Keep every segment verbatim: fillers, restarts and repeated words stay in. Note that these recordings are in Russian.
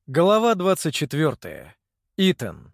Глава двадцать четвёртая. Итан.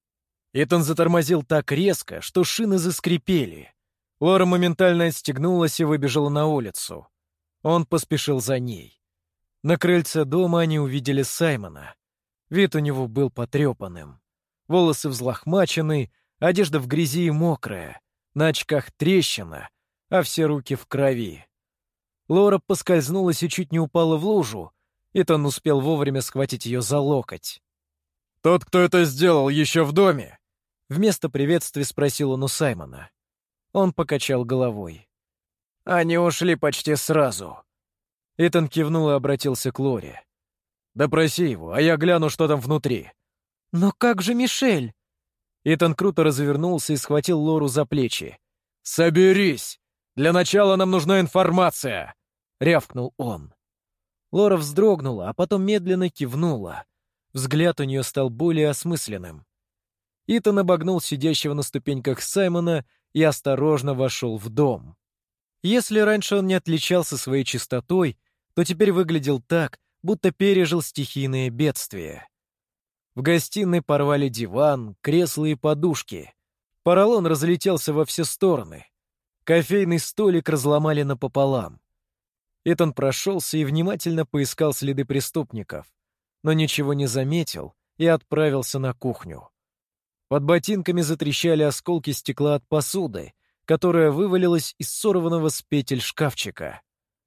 Итан затормозил так резко, что шины заскрипели. Лора моментально отстегнулась и выбежала на улицу. Он поспешил за ней. На крыльце дома они увидели Саймона. Вид у него был потрепанным. Волосы взлохмачены, одежда в грязи и мокрая, на очках трещина, а все руки в крови. Лора поскользнулась и чуть не упала в лужу. Итан успел вовремя схватить ее за локоть. «Тот, кто это сделал, еще в доме?» Вместо приветствия спросил он у Саймона. Он покачал головой. «Они ушли почти сразу». Итан кивнул и обратился к Лоре. «Допроси его, а я гляну, что там внутри». «Но как же Мишель?» Итан круто развернулся и схватил Лору за плечи. «Соберись! Для начала нам нужна информация!» — рявкнул он. Лора вздрогнула, а потом медленно кивнула. Взгляд у нее стал более осмысленным. Итан обогнул сидящего на ступеньках Саймона и осторожно вошел в дом. Если раньше он не отличался своей чистотой, то теперь выглядел так, будто пережил стихийное бедствие. В гостиной порвали диван, кресла и подушки. Поролон разлетелся во все стороны. Кофейный столик разломали напополам. Итан прошелся и внимательно поискал следы преступников, но ничего не заметил и отправился на кухню. Под ботинками затрещали осколки стекла от посуды, которая вывалилась из сорванного с петель шкафчика.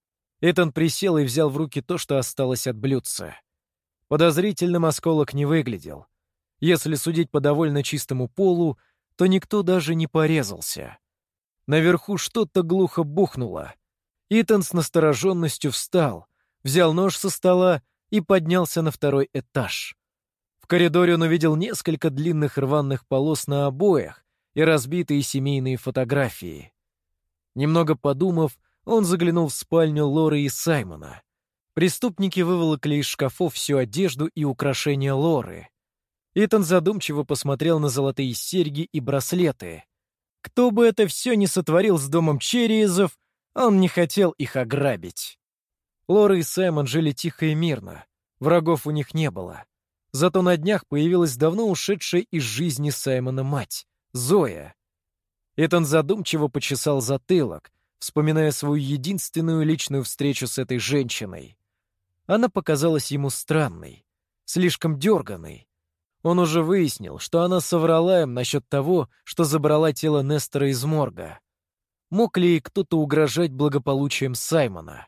Итан присел и взял в руки то, что осталось от блюдца. Подозрительным осколок не выглядел. Если судить по довольно чистому полу, то никто даже не порезался. Наверху что-то глухо бухнуло. Итан с настороженностью встал, взял нож со стола и поднялся на второй этаж. В коридоре он увидел несколько длинных рваных полос на обоях и разбитые семейные фотографии. Немного подумав, он заглянул в спальню Лоры и Саймона. Преступники выволокли из шкафов всю одежду и украшения Лоры. Итан задумчиво посмотрел на золотые серьги и браслеты. Кто бы это все ни сотворил с домом Черриезов, он не хотел их ограбить. Лора и Саймон жили тихо и мирно. Врагов у них не было. Зато на днях появилась давно ушедшая из жизни Саймона мать, Зоя. Итан задумчиво почесал затылок, вспоминая свою единственную личную встречу с этой женщиной. Она показалась ему странной, слишком дерганой. Он уже выяснил, что она соврала им насчет того, что забрала тело Нестора из морга. Мог ли ей кто-то угрожать благополучием Саймона?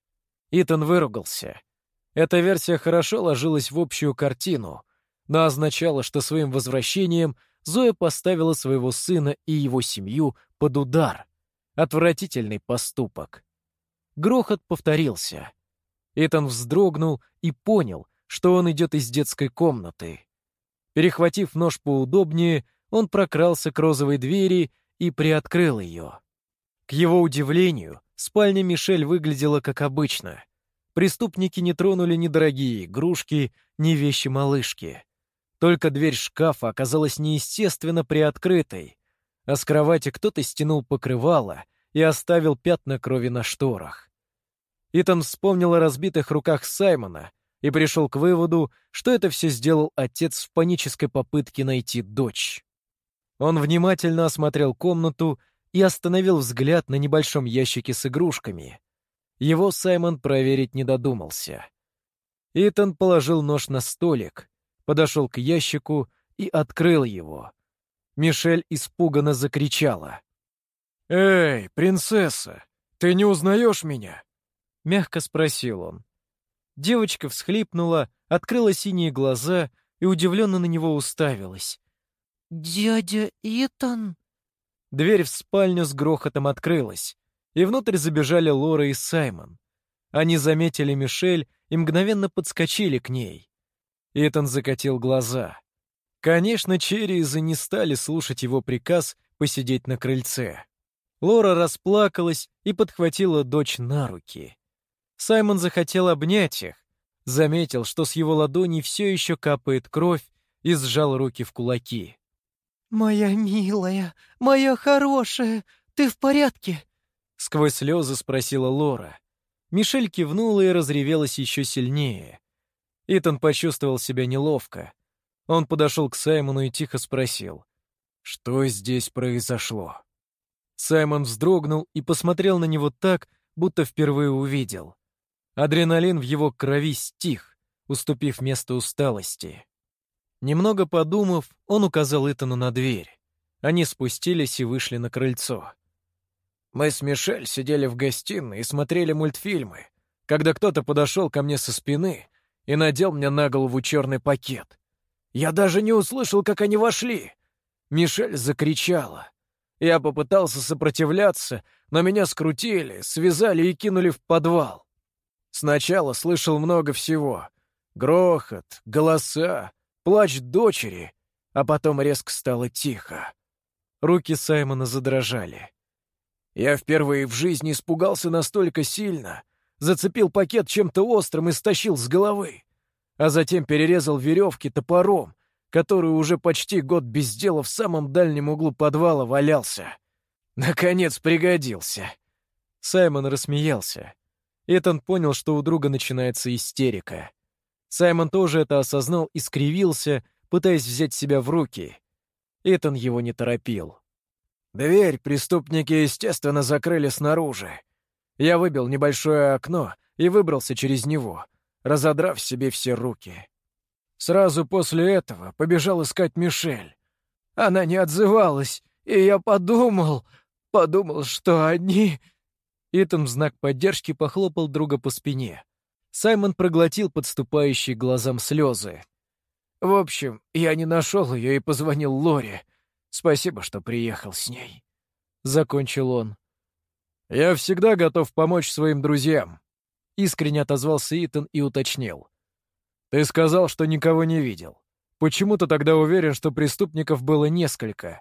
Итан выругался. Эта версия хорошо ложилась в общую картину, но означала, что своим возвращением Зоя поставила своего сына и его семью под удар. Отвратительный поступок. Грохот повторился. Итан вздрогнул и понял, что он идет из детской комнаты. Перехватив нож поудобнее, он прокрался к розовой двери и приоткрыл ее. К его удивлению, спальня Мишель выглядела как обычно. Преступники не тронули ни дорогие игрушки, ни вещи малышки. Только дверь шкафа оказалась неестественно приоткрытой, а с кровати кто-то стянул покрывало и оставил пятна крови на шторах. Итан вспомнил о разбитых руках Саймона и пришел к выводу, что это все сделал отец в панической попытке найти дочь. Он внимательно осмотрел комнату и остановил взгляд на небольшом ящике с игрушками. Его Саймон проверить не додумался. Итан положил нож на столик, подошел к ящику и открыл его. Мишель испуганно закричала. «Эй, принцесса, ты не узнаешь меня?» — мягко спросил он. Девочка всхлипнула, открыла синие глаза и удивленно на него уставилась. «Дядя Итан?» Дверь в спальню с грохотом открылась, и внутрь забежали Лора и Саймон. Они заметили Мишель и мгновенно подскочили к ней. Итан закатил глаза. Конечно, Черриезы не стали слушать его приказ посидеть на крыльце. Лора расплакалась и подхватила дочь на руки. Саймон захотел обнять их, заметил, что с его ладоней все еще капает кровь, и сжал руки в кулаки. «Моя милая, моя хорошая, ты в порядке?» — сквозь слезы спросила Лора. Мишель кивнула и разревелась еще сильнее. Итан почувствовал себя неловко. Он подошел к Саймону и тихо спросил, что здесь произошло. Саймон вздрогнул и посмотрел на него так, будто впервые увидел. Адреналин в его крови стих, уступив место усталости. Немного подумав, он указал Итану на дверь. Они спустились и вышли на крыльцо. Мы с Мишель сидели в гостиной и смотрели мультфильмы, когда кто-то подошел ко мне со спины и надел мне на голову черный пакет. Я даже не услышал, как они вошли. Мишель закричала. Я попытался сопротивляться, но меня скрутили, связали и кинули в подвал. Сначала слышал много всего. Грохот, голоса, плач дочери, а потом резко стало тихо. Руки Саймона задрожали. Я впервые в жизни испугался настолько сильно, зацепил пакет чем-то острым и стащил с головы, а затем перерезал веревки топором, который уже почти год без дела в самом дальнем углу подвала валялся. Наконец пригодился. Саймон рассмеялся. Итан понял, что у друга начинается истерика. Саймон тоже это осознал и скривился, пытаясь взять себя в руки. Итан его не торопил. Дверь преступники, естественно, закрыли снаружи. Я выбил небольшое окно и выбрался через него, разодрав себе все руки. Сразу после этого побежал искать Мишель. Она не отзывалась, и я подумал, подумал, что они... Итан в знак поддержки похлопал друга по спине. Саймон проглотил подступающие к глазам слезы. В общем, я не нашел ее и позвонил Лоре. Спасибо, что приехал с ней. Закончил он. Я всегда готов помочь своим друзьям. Искренне отозвался Итан и уточнил. Ты сказал, что никого не видел. Почему ты тогда уверен, что преступников было несколько?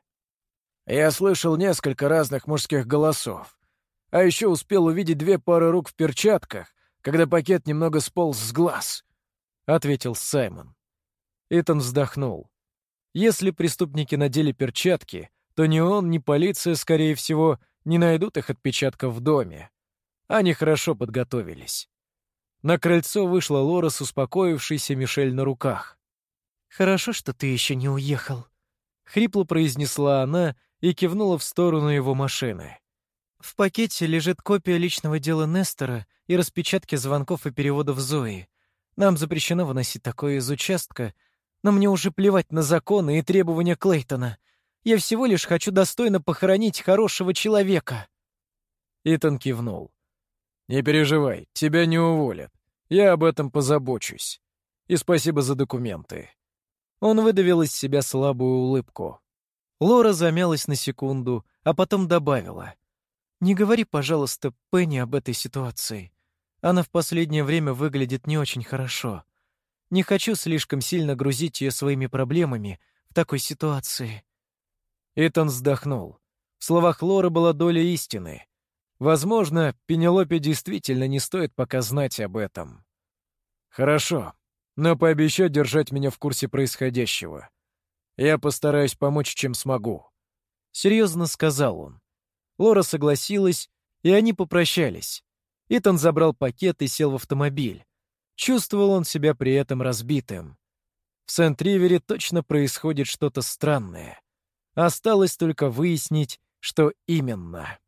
Я слышал несколько разных мужских голосов. А еще успел увидеть две пары рук в перчатках, когда пакет немного сполз с глаз, — ответил Саймон. Итан вздохнул. Если преступники надели перчатки, то ни он, ни полиция, скорее всего, не найдут их отпечатков в доме. Они хорошо подготовились. На крыльцо вышла Лора с успокоившейся Мишель на руках. «Хорошо, что ты еще не уехал», — хрипло произнесла она и кивнула в сторону его машины. «В пакете лежит копия личного дела Нестора и распечатки звонков и переводов Зои. Нам запрещено выносить такое из участка, но мне уже плевать на законы и требования Клейтона. Я всего лишь хочу достойно похоронить хорошего человека». Итан кивнул. «Не переживай, тебя не уволят. Я об этом позабочусь. И спасибо за документы». Он выдавил из себя слабую улыбку. Лора замялась на секунду, а потом добавила. «Не говори, пожалуйста, Пенни об этой ситуации. Она в последнее время выглядит не очень хорошо. Не хочу слишком сильно грузить ее своими проблемами в такой ситуации». Итан вздохнул. В словах Лоры была доля истины. Возможно, Пенелопе действительно не стоит пока знать об этом. «Хорошо, но пообещай держать меня в курсе происходящего. Я постараюсь помочь, чем смогу», — серьезно сказал он. Лора согласилась, и они попрощались. Итан забрал пакет и сел в автомобиль. Чувствовал он себя при этом разбитым. В Сент-Ривере точно происходит что-то странное. Осталось только выяснить, что именно.